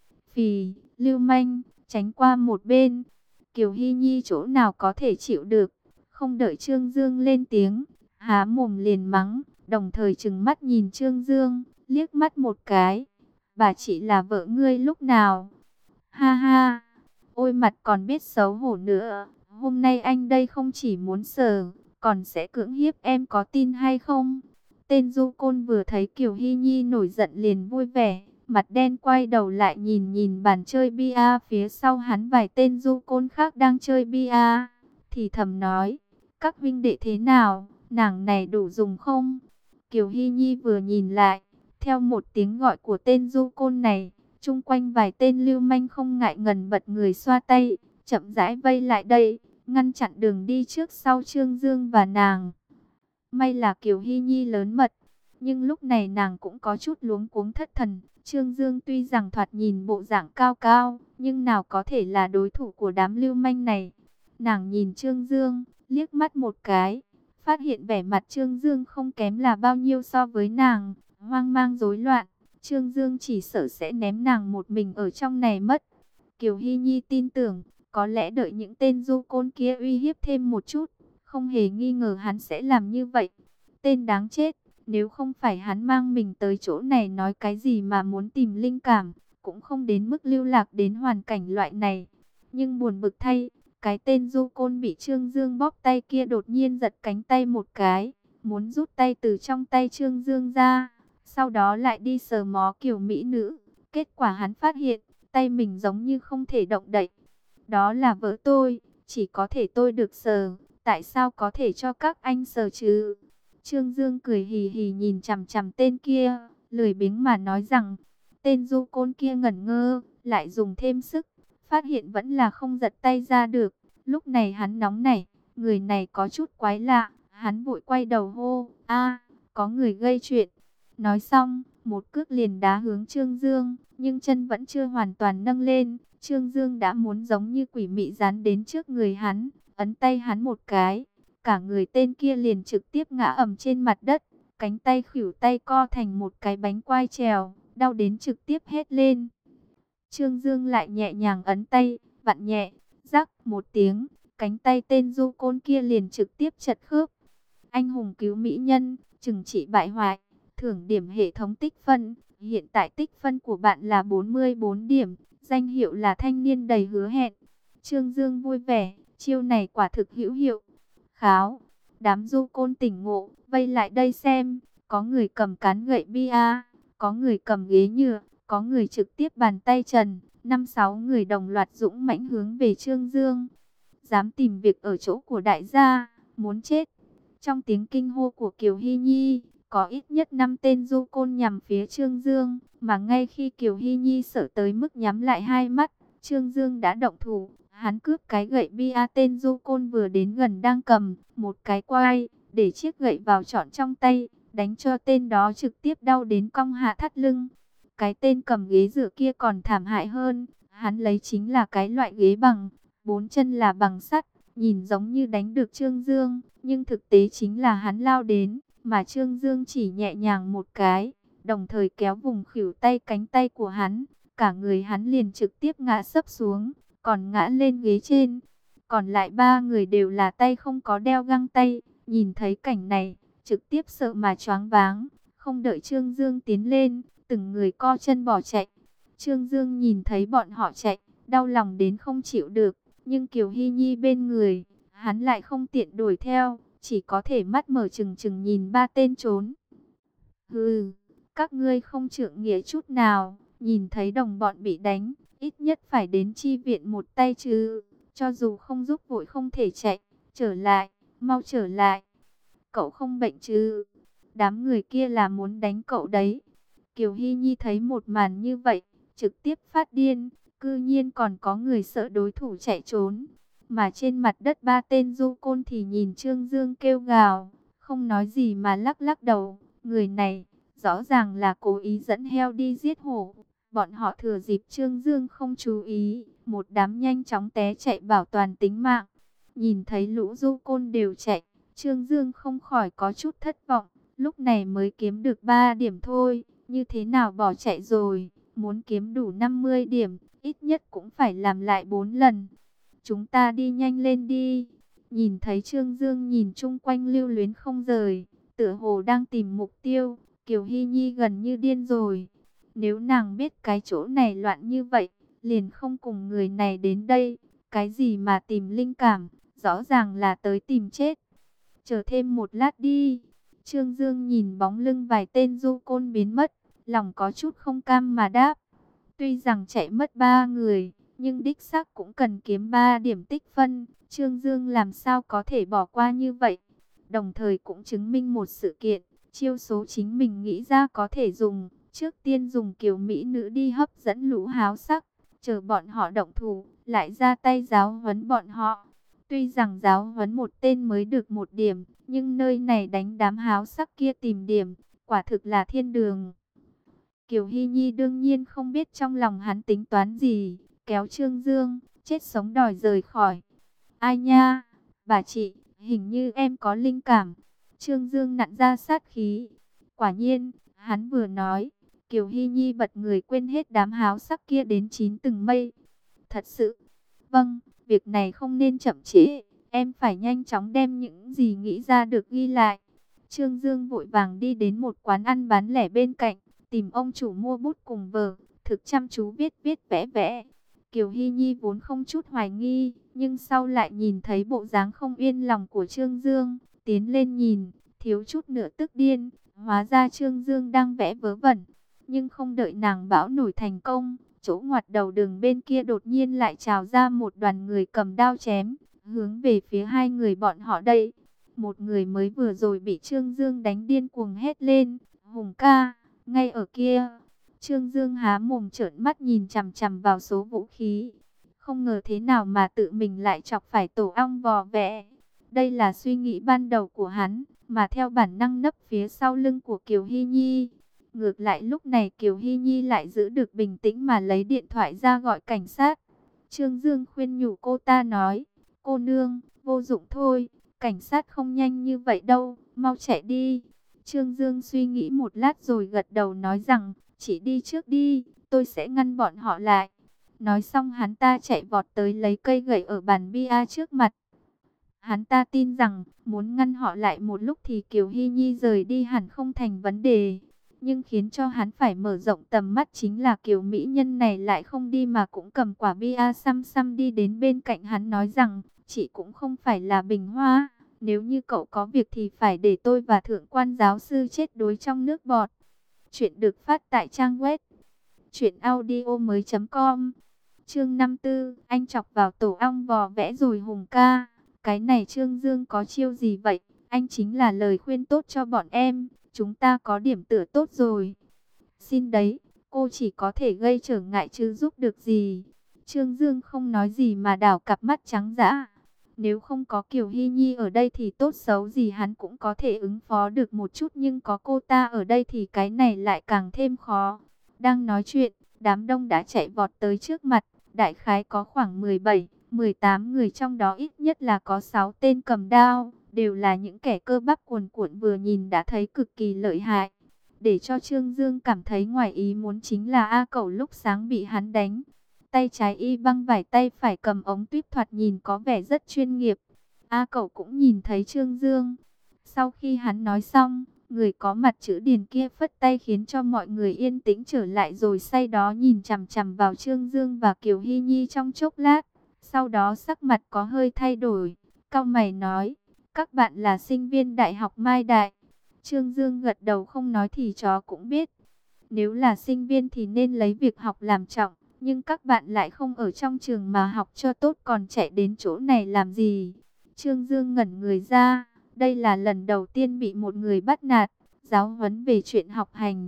S1: Phì, lưu manh, tránh qua một bên. Kiều Hy Nhi chỗ nào có thể chịu được, không đợi Trương Dương lên tiếng, há mồm liền mắng, đồng thời trừng mắt nhìn Trương Dương, liếc mắt một cái. Bà chị là vợ ngươi lúc nào? Ha ha, ôi mặt còn biết xấu hổ nữa, hôm nay anh đây không chỉ muốn sờ, còn sẽ cưỡng hiếp em, có tin hay không? Tên du côn vừa thấy Kiều Hy Nhi nổi giận liền vui vẻ, mặt đen quay đầu lại nhìn nhìn bàn chơi bia phía sau hắn, vài tên du côn khác đang chơi bia, thì thầm nói, các vinh đệ thế nào, nàng này đủ dùng không? Kiều Hy Nhi vừa nhìn lại, theo một tiếng gọi của tên du côn này, Chung quanh vài tên lưu manh không ngại ngần bật người xoa tay, chậm rãi vây lại đây, ngăn chặn đường đi trước sau Trương Dương và nàng. May là Kiều Hy Nhi lớn mật, nhưng lúc này nàng cũng có chút luống cuống thất thần. Trương Dương tuy rằng thoạt nhìn bộ dạng cao cao, nhưng nào có thể là đối thủ của đám lưu manh này. Nàng nhìn Trương Dương, liếc mắt một cái, phát hiện vẻ mặt Trương Dương không kém là bao nhiêu so với nàng, hoang mang rối loạn. Trương Dương chỉ sợ sẽ ném nàng một mình ở trong này mất. Kiều Hy Nhi tin tưởng, có lẽ đợi những tên du côn kia uy hiếp thêm một chút, không hề nghi ngờ hắn sẽ làm như vậy. Tên đáng chết, nếu không phải hắn mang mình tới chỗ này nói cái gì mà muốn tìm linh cảm, cũng không đến mức lưu lạc đến hoàn cảnh loại này. Nhưng buồn bực thay, cái tên du côn bị Trương Dương bóp tay kia đột nhiên giật cánh tay một cái, muốn rút tay từ trong tay Trương Dương ra, sau đó lại đi sờ mó kiểu mỹ nữ. Kết quả hắn phát hiện, tay mình giống như không thể động đậy. Đó là vợ tôi, chỉ có thể tôi được sờ, tại sao có thể cho các anh sờ chứ? Trương Dương cười hì hì nhìn chằm chằm tên kia, lười biếng mà nói rằng, tên du côn kia ngẩn ngơ, lại dùng thêm sức, phát hiện vẫn là không giật tay ra được. Lúc này hắn nóng nảy, người này có chút quái lạ, hắn vội quay đầu hô, a, có người gây chuyện. Nói xong, một cước liền đá hướng Trương Dương, nhưng chân vẫn chưa hoàn toàn nâng lên. Trương Dương đã muốn giống như quỷ mị dán đến trước người hắn, ấn tay hắn một cái. Cả người tên kia liền trực tiếp ngã ầm trên mặt đất, cánh tay khuỷu tay co thành một cái bánh quai trèo, đau đến trực tiếp hét lên. Trương Dương lại nhẹ nhàng ấn tay, vặn nhẹ, rắc một tiếng, cánh tay tên du côn kia liền trực tiếp chật khớp. Anh hùng cứu mỹ nhân, trừng trị bại hoại, thưởng điểm hệ thống tích phân. Hiện tại tích phân của bạn là 44 điểm, danh hiệu là thanh niên đầy hứa hẹn. Trương Dương vui vẻ, chiêu này quả thực hữu hiệu. Kháo, đám du côn tỉnh ngộ, vây lại đây xem, có người cầm cán gậy bia, có người cầm ghế nhựa, có người trực tiếp bàn tay trần, 5-6 người đồng loạt dũng mãnh hướng về Trương Dương. Dám tìm việc ở chỗ của đại gia, muốn chết. Trong tiếng kinh hô của Kiều Hy Nhi, có ít nhất 5 tên du côn nhằm phía Trương Dương, mà ngay khi Kiều Hy Nhi sợ tới mức nhắm lại hai mắt, Trương Dương đã động thủ. Hắn cướp cái gậy bia tên du côn vừa đến gần đang cầm, một cái quay, để chiếc gậy vào trọn trong tay, đánh cho tên đó trực tiếp đau đến cong hạ thắt lưng. Cái tên cầm ghế dựa kia còn thảm hại hơn, hắn lấy chính là cái loại ghế bằng, 4 chân là bằng sắt, nhìn giống như đánh được Trương Dương, nhưng thực tế chính là hắn lao đến, mà Trương Dương chỉ nhẹ nhàng một cái, đồng thời kéo vùng khuỷu tay cánh tay của hắn, cả người hắn liền trực tiếp ngã sấp xuống, còn ngã lên ghế trên. Còn lại 3 người đều là tay không có đeo găng tay, nhìn thấy cảnh này, trực tiếp sợ mà choáng váng, không đợi Trương Dương tiến lên, từng người co chân bỏ chạy. Trương Dương nhìn thấy bọn họ chạy, đau lòng đến không chịu được, nhưng Kiều Hy Nhi bên người, hắn lại không tiện đuổi theo, chỉ có thể mắt mở trừng trừng nhìn 3 tên trốn. Hừ, các ngươi không trượng nghĩa chút nào, nhìn thấy đồng bọn bị đánh, ít nhất phải đến chi viện một tay chứ, cho dù không giúp vội không thể chạy, trở lại, mau trở lại. Cậu không bệnh chứ? Đám người kia là muốn đánh cậu đấy. Kiều Hy Nhi thấy một màn như vậy, trực tiếp phát điên, cư nhiên còn có người sợ đối thủ chạy trốn. Mà trên mặt đất 3 tên du côn thì nhìn Trương Dương kêu gào, không nói gì mà lắc lắc đầu, người này rõ ràng là cố ý dẫn heo đi giết hổ. Bọn họ thừa dịp Trương Dương không chú ý, một đám nhanh chóng té chạy bảo toàn tính mạng. Nhìn thấy lũ du côn đều chạy, Trương Dương không khỏi có chút thất vọng, lúc này mới kiếm được 3 điểm thôi, như thế nào bỏ chạy rồi, muốn kiếm đủ 50 điểm, ít nhất cũng phải làm lại 4 lần. Chúng ta đi nhanh lên đi. Nhìn thấy Trương Dương nhìn chung quanh lưu luyến không rời, tựa hồ đang tìm mục tiêu, Kiều Hy Nhi gần như điên rồi. Nếu nàng biết cái chỗ này loạn như vậy, liền không cùng người này đến đây. Cái gì mà tìm linh cảm, rõ ràng là tới tìm chết. Chờ thêm một lát đi. Trương Dương nhìn bóng lưng vài tên du côn biến mất, lòng có chút không cam mà đáp. Tuy rằng chạy mất 3 người, nhưng đích xác cũng cần kiếm 3 điểm tích phân. Trương Dương làm sao có thể bỏ qua như vậy. Đồng thời cũng chứng minh một sự kiện, chiêu số chính mình nghĩ ra có thể dùng. Trước tiên dùng kiểu mỹ nữ đi hấp dẫn lũ háo sắc, chờ bọn họ động thủ, lại ra tay giáo huấn bọn họ. Tuy rằng giáo huấn một tên mới được một điểm, nhưng nơi này đánh đám háo sắc kia tìm điểm, quả thực là thiên đường. Kiều Hy Nhi đương nhiên không biết trong lòng hắn tính toán gì, kéo Trương Dương, chết sống đòi rời khỏi. Ai nha, bà chị, hình như em có linh cảm. Trương Dương nặn ra sát khí. Quả nhiên, hắn vừa nói, Kiều Hy Nhi bật người quên hết đám háo sắc kia đến 9 tầng mây. Thật sự, vâng, việc này không nên chậm trễ, em phải nhanh chóng đem những gì nghĩ ra được ghi lại. Trương Dương vội vàng đi đến một quán ăn bán lẻ bên cạnh, tìm ông chủ mua bút cùng vở, thực chăm chú viết viết vẽ vẽ. Kiều Hy Nhi vốn không chút hoài nghi, nhưng sau lại nhìn thấy bộ dáng không yên lòng của Trương Dương, tiến lên nhìn, thiếu chút nữa tức điên, hóa ra Trương Dương đang vẽ vớ vẩn. Nhưng không đợi nàng bão nổi thành công, chỗ ngoặt đầu đường bên kia đột nhiên lại trào ra một đoàn người cầm đao chém, hướng về phía hai người bọn họ đây. Một người mới vừa rồi bị Trương Dương đánh điên cuồng hét lên, Hùng ca, ngay ở kia. Trương Dương há mồm trợn mắt nhìn chằm chằm vào số vũ khí. Không ngờ thế nào mà tự mình lại chọc phải tổ ong vò vẽ. Đây là suy nghĩ ban đầu của hắn, mà theo bản năng nấp phía sau lưng của Kiều Hy Nhi. Ngược lại lúc này Kiều Hy Nhi lại giữ được bình tĩnh mà lấy điện thoại ra gọi cảnh sát. Trương Dương khuyên nhủ cô ta nói, cô nương, vô dụng thôi, cảnh sát không nhanh như vậy đâu, mau chạy đi. Trương Dương suy nghĩ một lát rồi gật đầu nói rằng, chỉ đi trước đi, tôi sẽ ngăn bọn họ lại. Nói xong hắn ta chạy vọt tới lấy cây gậy ở bàn bia trước mặt. Hắn ta tin rằng, muốn ngăn họ lại một lúc thì Kiều Hy Nhi rời đi hẳn không thành vấn đề. Nhưng khiến cho hắn phải mở rộng tầm mắt chính là Kiều Mỹ Nhân này lại không đi mà cũng cầm quả bia xăm xăm đi đến bên cạnh hắn nói rằng, chị cũng không phải là Bình Hoa. Nếu như cậu có việc thì phải để tôi và thượng quan giáo sư chết đuối trong nước bọt. Chuyện được phát tại trang web truyệnaudiomoi.com. Chương 54, anh chọc vào tổ ong vò vẽ rồi Hùng ca. Cái này Trương Dương có chiêu gì vậy? Anh chính là lời khuyên tốt cho bọn em. Chúng ta có điểm tựa tốt rồi. Xin đấy, cô chỉ có thể gây trở ngại chứ giúp được gì. Trương Dương không nói gì mà đảo cặp mắt trắng dã. Nếu không có Kiều Hy Nhi ở đây thì tốt xấu gì hắn cũng có thể ứng phó được một chút. Nhưng có cô ta ở đây thì cái này lại càng thêm khó. Đang nói chuyện, đám đông đã chạy vọt tới trước mặt. Đại khái có khoảng 17, 18 người, trong đó ít nhất là có 6 tên cầm đao. Đều là những kẻ cơ bắp cuồn cuộn vừa nhìn đã thấy cực kỳ lợi hại. Để cho Trương Dương cảm thấy ngoài ý muốn chính là A Cẩu lúc sáng bị hắn đánh. Tay trái y băng vải, tay phải cầm ống tuyếp, thoạt nhìn có vẻ rất chuyên nghiệp. A Cẩu cũng nhìn thấy Trương Dương. Sau khi hắn nói xong, người có mặt chữ Điền kia phất tay khiến cho mọi người yên tĩnh trở lại, rồi say đó nhìn chằm chằm vào Trương Dương và Kiều Hy Nhi trong chốc lát. Sau đó sắc mặt có hơi thay đổi, cau mày nói, các bạn là sinh viên Đại học Mai Đại. Trương Dương gật đầu không nói thì chó cũng biết. Nếu là sinh viên thì nên lấy việc học làm trọng. Nhưng các bạn lại không ở trong trường mà học cho tốt, còn chạy đến chỗ này làm gì? Trương Dương ngẩn người ra. Đây là lần đầu tiên bị một người bắt nạt, giáo huấn về chuyện học hành.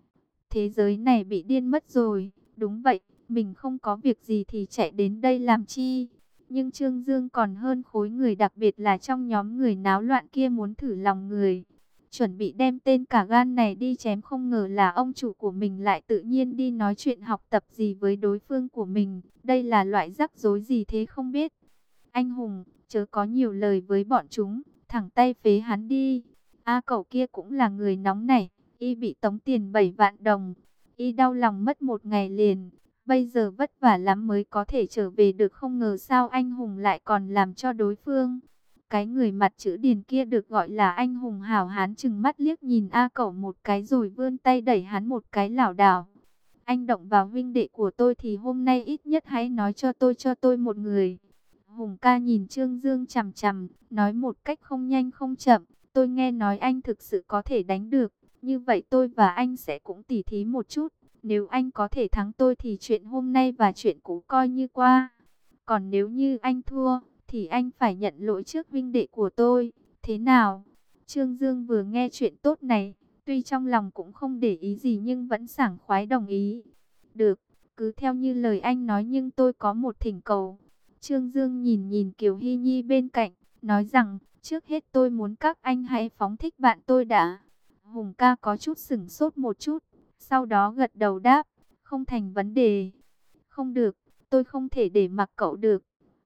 S1: Thế giới này bị điên mất rồi. Đúng vậy, mình không có việc gì thì chạy đến đây làm chi? Nhưng Trương Dương còn hơn khối người, đặc biệt là trong nhóm người náo loạn kia muốn thử lòng người. Chuẩn bị đem tên cả gan này đi chém, không ngờ là ông chủ của mình lại tự nhiên đi nói chuyện học tập gì với đối phương của mình. Đây là loại rắc rối gì thế không biết. Anh Hùng, chớ có nhiều lời với bọn chúng, thẳng tay phế hắn đi. A Cẩu kia cũng là người nóng này, y bị tống tiền 7 vạn đồng. Y đau lòng mất một ngày liền, bây giờ vất vả lắm mới có thể trở về được, không ngờ sao anh Hùng lại còn làm cho đối phương. Cái người mặt chữ Điền kia được gọi là anh Hùng hảo hán chừng mắt liếc nhìn A Cẩu một cái rồi vươn tay đẩy hắn một cái lảo đảo. Anh động vào huynh đệ của tôi thì hôm nay ít nhất hãy nói cho tôi một người. Hùng ca nhìn Trương Dương chằm chằm, nói một cách không nhanh không chậm, tôi nghe nói anh thực sự có thể đánh được, như vậy tôi và anh sẽ cũng tỉ thí một chút. Nếu anh có thể thắng tôi thì chuyện hôm nay và chuyện cũ coi như qua. Còn nếu như anh thua, thì anh phải nhận lỗi trước huynh đệ của tôi. Thế nào? Trương Dương vừa nghe chuyện tốt này, Tuy trong lòng cũng không để ý gì nhưng vẫn sảng khoái đồng ý. Được, cứ theo như lời anh nói, nhưng tôi có một thỉnh cầu. Trương Dương nhìn nhìn Kiều Hy Nhi bên cạnh, nói rằng, trước hết tôi muốn các anh hãy phóng thích bạn tôi đã. Hùng ca có chút sửng sốt một chút, sau đó gật đầu đáp, không thành vấn đề. Không được, tôi không thể để mặc cậu được.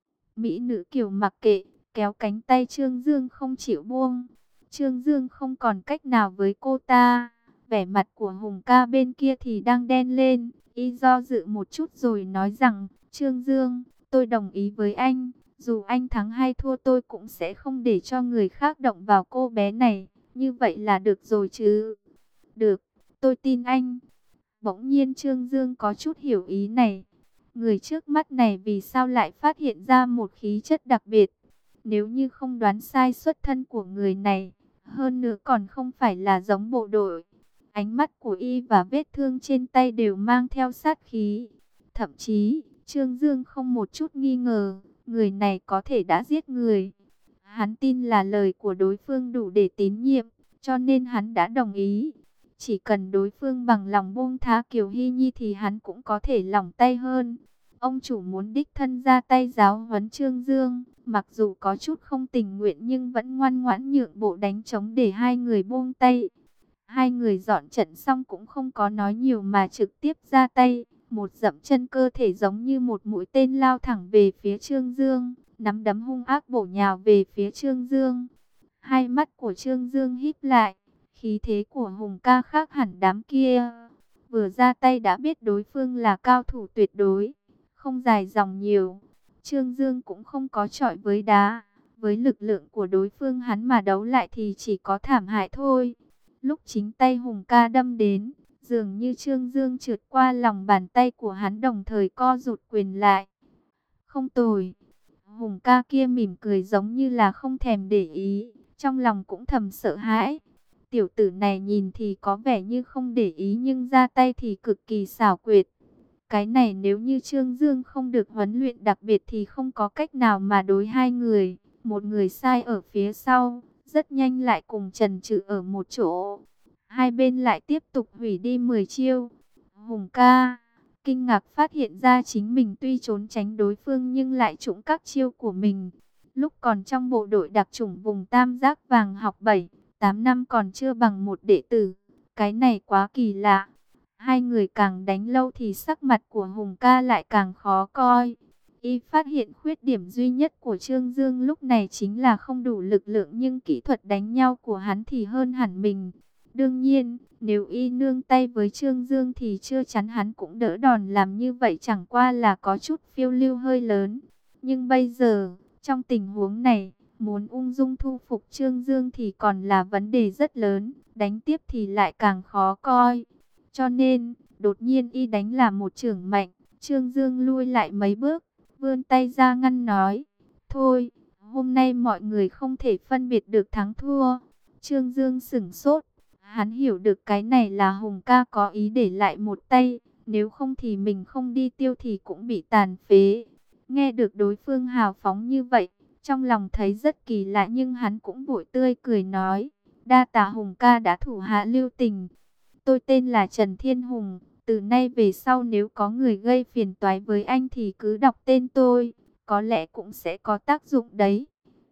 S1: Mỹ nữ Kiều mặc kệ, kéo cánh tay Trương Dương không chịu buông. Trương Dương không còn cách nào với cô ta. Vẻ mặt của Hùng ca bên kia thì đang đen lên. Y do dự một chút rồi nói rằng, Trương Dương, tôi đồng ý với anh. Dù anh thắng hay thua tôi cũng sẽ không để cho người khác động vào cô bé này. Như vậy là được rồi chứ. Được, tôi tin anh. Bỗng nhiên Trương Dương có chút hiểu ý này. Người trước mắt này vì sao lại phát hiện ra một khí chất đặc biệt? Nếu như không đoán sai xuất thân của người này, hơn nữa còn không phải là giống bộ đội. Ánh mắt của y và vết thương trên tay đều mang theo sát khí. Thậm chí, Trương Dương không một chút nghi ngờ, người này có thể đã giết người. Hắn tin là lời của đối phương đủ để tín nhiệm, cho nên hắn đã đồng ý. Chỉ cần đối phương bằng lòng buông tha Kiều Hy Nhi thì hắn cũng có thể lỏng tay hơn. Ông chủ muốn đích thân ra tay giáo huấn Trương Dương, mặc dù có chút không tình nguyện nhưng vẫn ngoan ngoãn nhượng bộ đánh trống để hai người buông tay. Hai người dọn trận xong cũng không có nói nhiều mà trực tiếp ra tay. Một dậm chân cơ thể giống như một mũi tên lao thẳng về phía Trương Dương, nắm đấm hung ác bổ nhào về phía Trương Dương. Hai mắt của Trương Dương híp lại, khí thế của Hùng ca khác hẳn đám kia. Vừa ra tay đã biết đối phương là cao thủ tuyệt đối, không dài dòng nhiều. Trương Dương cũng không có chọi với đá, với lực lượng của đối phương hắn mà đấu lại thì chỉ có thảm hại thôi. Lúc chính tay Hùng ca đâm đến, dường như Trương Dương trượt qua lòng bàn tay của hắn đồng thời co rụt quyền lại. Không tồi. Hùng ca kia mỉm cười giống như là không thèm để ý, trong lòng cũng thầm sợ hãi. Tiểu tử này nhìn thì có vẻ như không để ý nhưng ra tay thì cực kỳ xảo quyệt. Cái này nếu như Trương Dương không được huấn luyện đặc biệt thì không có cách nào mà đối hai người. Một người sai ở phía sau, rất nhanh lại cùng chần chừ ở một chỗ. Hai bên lại tiếp tục hủy đi 10 chiêu. Hùng ca kinh ngạc phát hiện ra chính mình tuy trốn tránh đối phương nhưng lại trúng các chiêu của mình. Lúc còn trong bộ đội đặc chủng vùng Tam Giác Vàng học 7-8 năm còn chưa bằng một đệ tử. Cái này quá kỳ lạ. Hai người càng đánh lâu thì sắc mặt của Hùng ca lại càng khó coi. Y phát hiện khuyết điểm duy nhất của Trương Dương lúc này chính là không đủ lực lượng nhưng kỹ thuật đánh nhau của hắn thì hơn hẳn mình. Đương nhiên, nếu y nương tay với Trương Dương thì chưa chắn hắn cũng đỡ đòn, làm như vậy chẳng qua là có chút phiêu lưu hơi lớn. Nhưng bây giờ, trong tình huống này, muốn ung dung thu phục Trương Dương thì còn là vấn đề rất lớn, đánh tiếp thì lại càng khó coi. Cho nên, đột nhiên y đánh là một chưởng mạnh, Trương Dương lui lại mấy bước, vươn tay ra ngăn nói, thôi, hôm nay mọi người không thể phân biệt được thắng thua. Trương Dương sửng sốt. Hắn hiểu được cái này là Hùng ca có ý để lại một tay, nếu không thì mình không đi tiêu thì cũng bị tàn phế. Nghe được đối phương hào phóng như vậy, trong lòng thấy rất kỳ lạ nhưng hắn cũng vội tươi cười nói, đa tạ Hùng ca đã thủ hạ lưu tình. Tôi tên là Trần Thiên Hùng, từ nay về sau nếu có người gây phiền toái với anh thì cứ đọc tên tôi, có lẽ cũng sẽ có tác dụng đấy.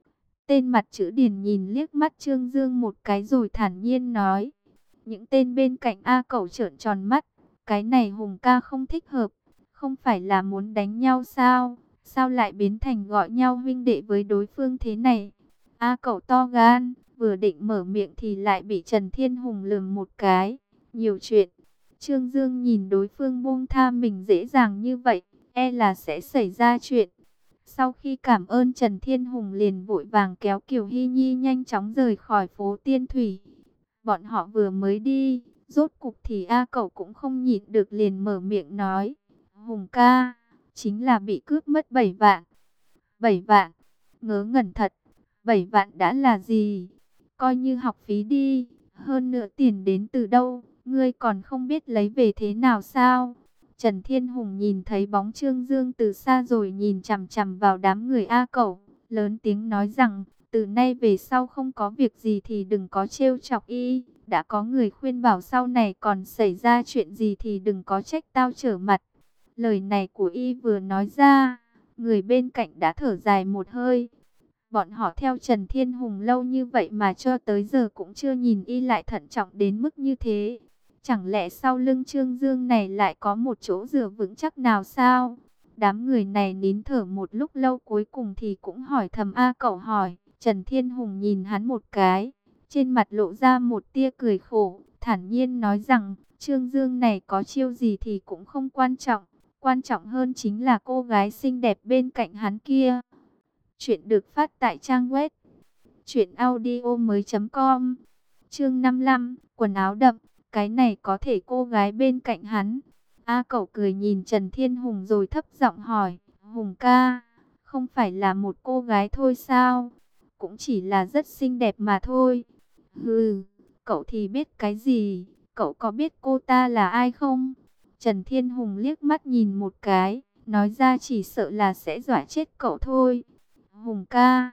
S1: Tên mặt chữ Điền nhìn liếc mắt Trương Dương một cái rồi thản nhiên nói. Những tên bên cạnh A Cẩu trợn tròn mắt. Cái này Hùng ca không thích hợp. Không phải là muốn đánh nhau sao? Sao lại biến thành gọi nhau huynh đệ với đối phương thế này? A Cẩu to gan, vừa định mở miệng thì lại bị Trần Thiên Hùng lườm một cái. Nhiều chuyện. Trương Dương nhìn đối phương buông tha mình dễ dàng như vậy, e là sẽ xảy ra chuyện. Sau khi cảm ơn Trần Thiên Hùng liền vội vàng kéo Kiều Hy Nhi nhanh chóng rời khỏi phố Tiên Thủy. Bọn họ vừa mới đi, rốt cục thì A Cẩu cũng không nhịn được liền mở miệng nói. Hùng ca, chính là bị cướp mất 7 vạn. 7 vạn, ngớ ngẩn thật, 7 vạn đã là gì? Coi như học phí đi, hơn nữa tiền đến từ đâu, ngươi còn không biết lấy về thế nào sao? Trần Thiên Hùng nhìn thấy bóng Trương Dương từ xa rồi nhìn chằm chằm vào đám người A Cẩu, lớn tiếng nói rằng, từ nay về sau không có việc gì thì đừng có trêu chọc y, đã có người khuyên bảo sau này còn xảy ra chuyện gì thì đừng có trách tao trở mặt. Lời này của y vừa nói ra, người bên cạnh đã thở dài một hơi. Bọn họ theo Trần Thiên Hùng lâu như vậy mà cho tới giờ cũng chưa nhìn y lại thận trọng đến mức như thế. Chẳng lẽ sau lưng Trương Dương này lại có một chỗ dựa vững chắc nào sao? Đám người này nín thở một lúc lâu, cuối cùng thì cũng hỏi thầm. A Cẩu hỏi. Trần Thiên Hùng nhìn hắn một cái, trên mặt lộ ra một tia cười khổ, thản nhiên nói rằng Trương Dương này có chiêu gì thì cũng không quan trọng. Quan trọng hơn chính là cô gái xinh đẹp bên cạnh hắn kia. Chuyện được phát tại trang web truyệnaudiomoi.com. Chương 55, quần áo đậm, cái này có thể cô gái bên cạnh hắn. A Cẩu cười nhìn Trần Thiên Hùng rồi thấp giọng hỏi, Hùng ca, không phải là một cô gái thôi sao? Cũng chỉ là rất xinh đẹp mà thôi. Hừ, cậu thì biết cái gì? Cậu có biết cô ta là ai không? Trần Thiên Hùng liếc mắt nhìn một cái, nói ra chỉ sợ là sẽ dọa chết cậu thôi. Hùng ca,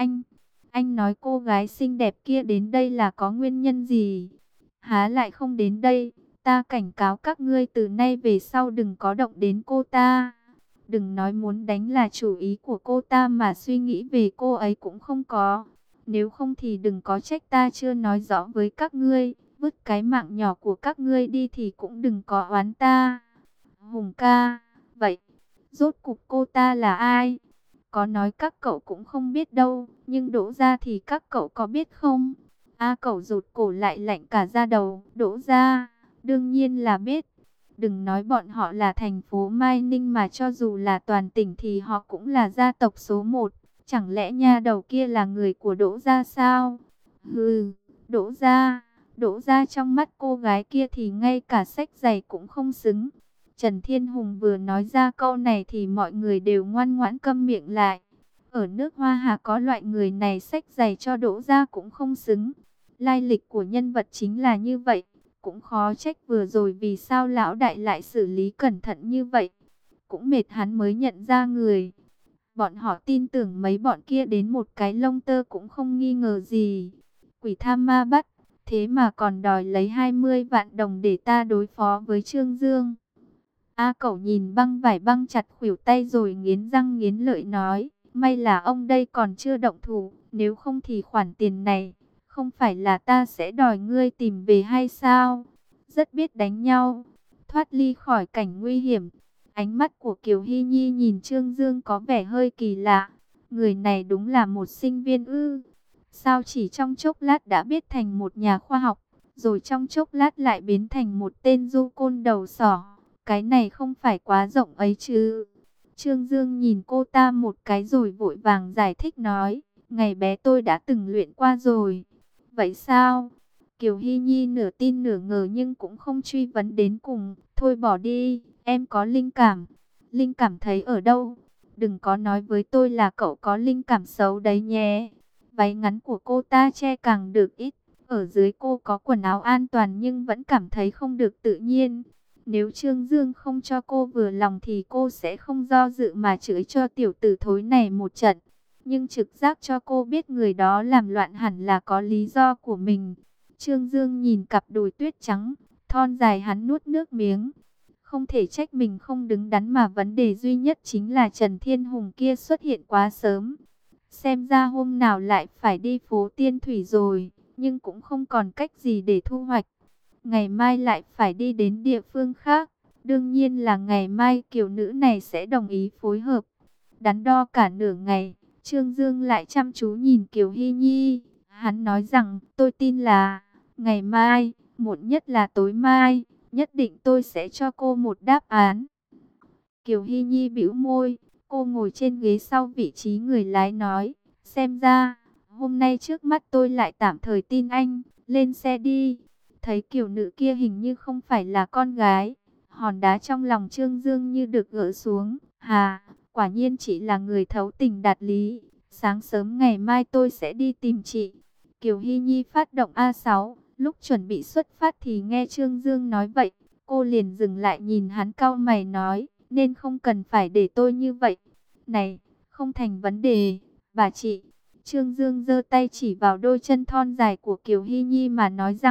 S1: anh nói cô gái xinh đẹp kia đến đây là có nguyên nhân gì? Há lại không đến đây, ta cảnh cáo các ngươi từ nay về sau đừng có động đến cô ta. Đừng nói muốn đánh là chủ ý của cô ta mà suy nghĩ về cô ấy cũng không có. Nếu không thì đừng có trách ta chưa nói rõ với các ngươi, vứt cái mạng nhỏ của các ngươi đi thì cũng đừng có oán ta. Hùng ca, vậy, rốt cục cô ta là ai? Có nói các cậu cũng không biết đâu, nhưng Đỗ Gia thì các cậu có biết không? A Cẩu rụt cổ lại lạnh cả da đầu. Đỗ Gia, đương nhiên là biết. Đừng nói bọn họ là thành phố Mai Ninh mà cho dù là toàn tỉnh thì họ cũng là gia tộc số 1. Chẳng lẽ nha đầu kia là người của Đỗ Gia sao? Hừ, Đỗ Gia, Đỗ Gia trong mắt cô gái kia thì ngay cả sách giày cũng không xứng. Trần Thiên Hùng vừa nói ra câu này thì mọi người đều ngoan ngoãn câm miệng lại. Ở nước Hoa Hà có loại người này xách giày cho Đỗ Gia cũng không xứng. Lai lịch của nhân vật chính là như vậy. Cũng khó trách vừa rồi vì sao lão đại lại xử lý cẩn thận như vậy. Cũng mệt hắn mới nhận ra người. Bọn họ tin tưởng mấy bọn kia đến một cái lông tơ cũng không nghi ngờ gì. Quỷ tham ma bắt, thế mà còn đòi lấy 20 vạn đồng để ta đối phó với Trương Dương. A Cẩu nhìn băng vải băng chặt khuỷu tay rồi nghiến răng nghiến lợi nói, may là ông đây còn chưa động thủ, nếu không thì khoản tiền này, không phải là ta sẽ đòi ngươi tìm về hay sao? Rất biết đánh nhau, thoát ly khỏi cảnh nguy hiểm. Ánh mắt của Kiều Hy Nhi nhìn Trương Dương có vẻ hơi kỳ lạ, người này đúng là một sinh viên ư? Sao chỉ trong chốc lát đã biết thành một nhà khoa học, rồi trong chốc lát lại biến thành một tên du côn đầu sỏ? Cái này không phải quá rộng ấy chứ. Trương Dương nhìn cô ta một cái rồi vội vàng giải thích nói, ngày bé tôi đã từng luyện qua rồi. Vậy sao? Kiều Hy Nhi nửa tin nửa ngờ nhưng cũng không truy vấn đến cùng. Thôi bỏ đi, em có linh cảm. Linh cảm thấy ở đâu? Đừng có nói với tôi là cậu có linh cảm xấu đấy nhé. Váy ngắn của cô ta che càng được ít. Ở dưới cô có quần áo an toàn nhưng vẫn cảm thấy không được tự nhiên. Nếu Trương Dương không cho cô vừa lòng thì cô sẽ không do dự mà chửi cho tiểu tử thối này một trận. Nhưng trực giác cho cô biết người đó làm loạn hẳn là có lý do của mình. Trương Dương nhìn cặp đùi tuyết trắng, thon dài, hắn nuốt nước miếng. Không thể trách mình không đứng đắn mà vấn đề duy nhất chính là Trần Thiên Hùng kia xuất hiện quá sớm. Xem ra hôm nào lại phải đi phố Tiên Thủy rồi, nhưng cũng không còn cách gì để thu hoạch. Ngày mai lại phải đi đến địa phương khác. Đương nhiên là ngày mai kiều nữ này sẽ đồng ý phối hợp. Đắn đo cả nửa ngày, Trương Dương lại chăm chú nhìn Kiều Hy Nhi. Hắn nói rằng, tôi tin là ngày mai, muộn nhất là tối mai, nhất định tôi sẽ cho cô một đáp án. Kiều Hy Nhi bĩu môi, cô ngồi trên ghế sau vị trí người lái nói, xem ra, hôm nay trước mắt tôi lại tạm thời tin anh, lên xe đi. Thấy kiểu nữ kia hình như không phải là con gái, hòn đá trong lòng Trương Dương như được gỡ xuống. Hà, quả nhiên chị là người thấu tình đạt lý, sáng sớm ngày mai tôi sẽ đi tìm chị. Kiều Hy Nhi phát động A6, lúc chuẩn bị xuất phát thì nghe Trương Dương nói vậy, cô liền dừng lại nhìn hắn cau mày nói, nên không cần phải để tôi như vậy. Này, không thành vấn đề, bà chị. Trương Dương giơ tay chỉ vào đôi chân thon dài của Kiều Hy Nhi mà nói rằng,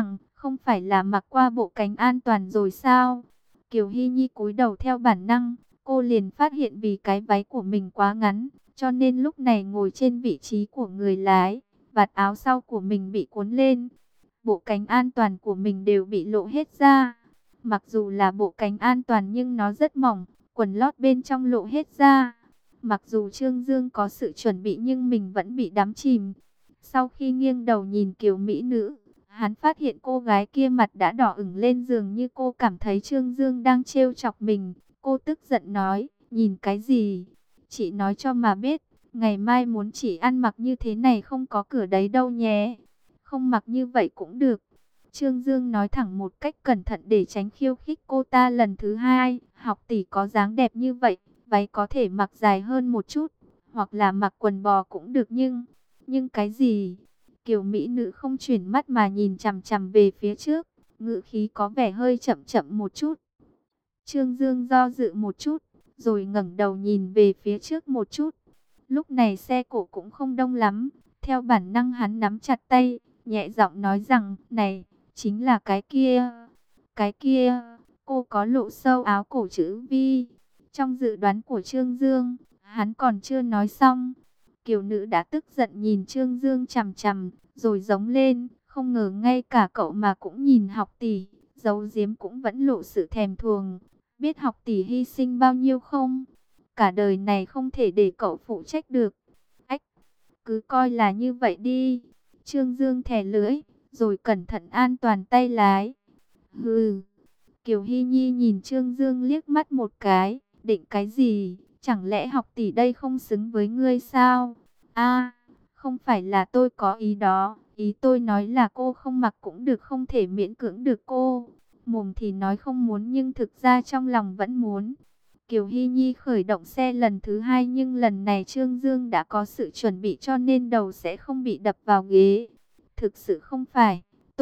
S1: không phải là mặc qua bộ cánh an toàn rồi sao? Kiều Hy Nhi cúi đầu theo bản năng, cô liền phát hiện vì cái váy của mình quá ngắn, cho nên lúc này ngồi trên vị trí của người lái, vạt áo sau của mình bị cuốn lên, bộ cánh an toàn của mình đều bị lộ hết ra. Mặc dù là bộ cánh an toàn nhưng nó rất mỏng, quần lót bên trong lộ hết ra. Mặc dù Trương Dương có sự chuẩn bị nhưng mình vẫn bị đắm chìm. Sau khi nghiêng đầu nhìn Kiều mỹ nữ, hắn phát hiện cô gái kia mặt đã đỏ ửng lên, dường như cô cảm thấy Trương Dương đang trêu chọc mình. Cô tức giận nói, nhìn cái gì? Chị nói cho mà biết, ngày mai muốn chị ăn mặc như thế này không có cửa đấy đâu nhé. Không mặc như vậy cũng được. Trương Dương nói thẳng một cách cẩn thận để tránh khiêu khích cô ta lần thứ hai. Học tỷ có dáng đẹp như vậy, váy có thể mặc dài hơn một chút, hoặc là mặc quần bò cũng được nhưng cái gì? Kiều mỹ nữ không chuyển mắt mà nhìn chằm chằm về phía trước, ngữ khí có vẻ hơi chậm chậm một chút. Trương Dương do dự một chút, rồi ngẩng đầu nhìn về phía trước một chút. Lúc này xe cổ cũng không đông lắm, theo bản năng hắn nắm chặt tay, nhẹ giọng nói rằng, này, chính là cái kia. Cái kia, cô có lộ sâu áo cổ chữ V. Trong dự đoán của Trương Dương, hắn còn chưa nói xong. Kiều nữ đã tức giận nhìn Trương Dương chằm chằm, rồi giống lên, không ngờ ngay cả cậu mà cũng nhìn học tỷ, giấu giếm cũng vẫn lộ sự thèm thuồng. Biết học tỷ hy sinh bao nhiêu không? Cả đời này không thể để cậu phụ trách được. Ách, cứ coi là như vậy đi. Trương Dương thè lưỡi, rồi cẩn thận an toàn tay lái. Hừ. Kiều Hy Nhi nhìn Trương Dương liếc mắt một cái, định cái gì? Chẳng lẽ học tỷ đây không xứng với ngươi sao? A, không phải là tôi có ý đó, ý tôi nói là cô không mặc cũng được, không thể miễn cưỡng được cô. Mồm thì nói không muốn nhưng thực ra trong lòng vẫn muốn. Kiều Hy Nhi khởi động xe lần thứ hai nhưng lần này Trương Dương đã có sự chuẩn bị cho nên đầu sẽ không bị đập vào ghế. Thực sự không phải,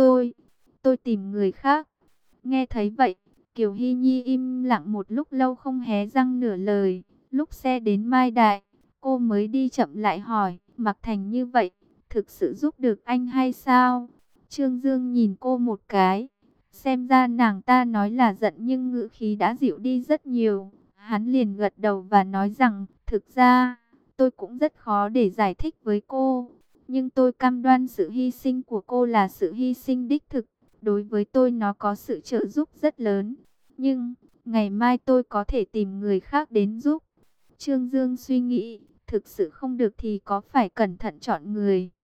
S1: tôi tìm người khác. Nghe thấy vậy, Kiều Hy Nhi im lặng một lúc lâu không hé răng nửa lời. Lúc xe đến Mai Đại, cô mới đi chậm lại hỏi, mặc thành như vậy, thực sự giúp được anh hay sao? Trương Dương nhìn cô một cái, xem ra nàng ta nói là giận nhưng ngữ khí đã dịu đi rất nhiều. Hắn liền gật đầu và nói rằng, thực ra, tôi cũng rất khó để giải thích với cô. Nhưng tôi cam đoan sự hy sinh của cô là sự hy sinh đích thực. Đối với tôi nó có sự trợ giúp rất lớn. Nhưng, ngày mai tôi có thể tìm người khác đến giúp. Trương Dương suy nghĩ, thực sự không được thì có phải cẩn thận chọn người.